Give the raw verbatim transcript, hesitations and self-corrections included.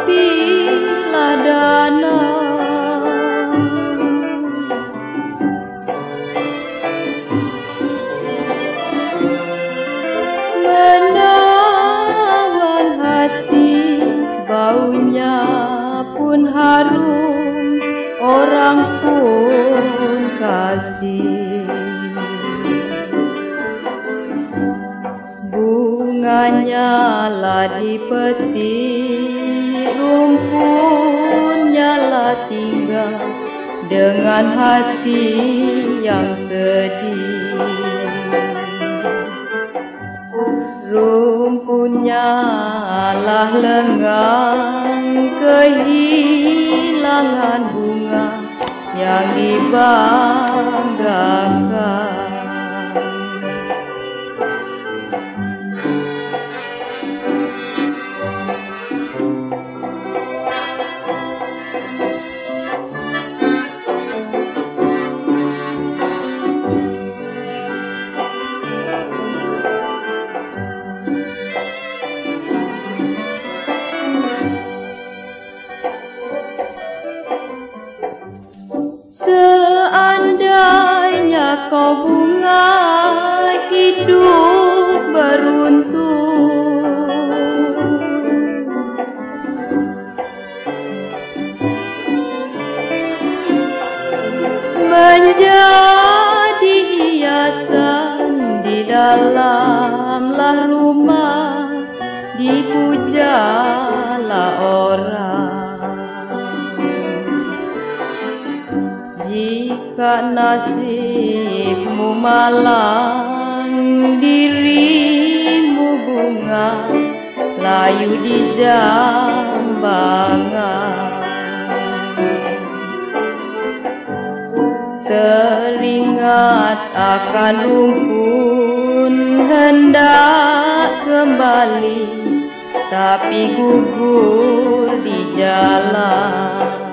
tepilah danau. Menawan hati, baunya pun harum, orang pun kasih. Bunganya lah dipetik, rumputnya lah tinggal, dengan hati yang sedih. Rumputnya lah lenggang, kehilangan bunga yang dibanggakan. Seandainya kau bunga hidup beruntung, menjadi hiasan di dalamlah rumah, dipujalah orang. Jika nasibmu malang, dirimu bunga layu di jambangan. Teringat akan rumpun hendak kembali, tapi gugur di jalan.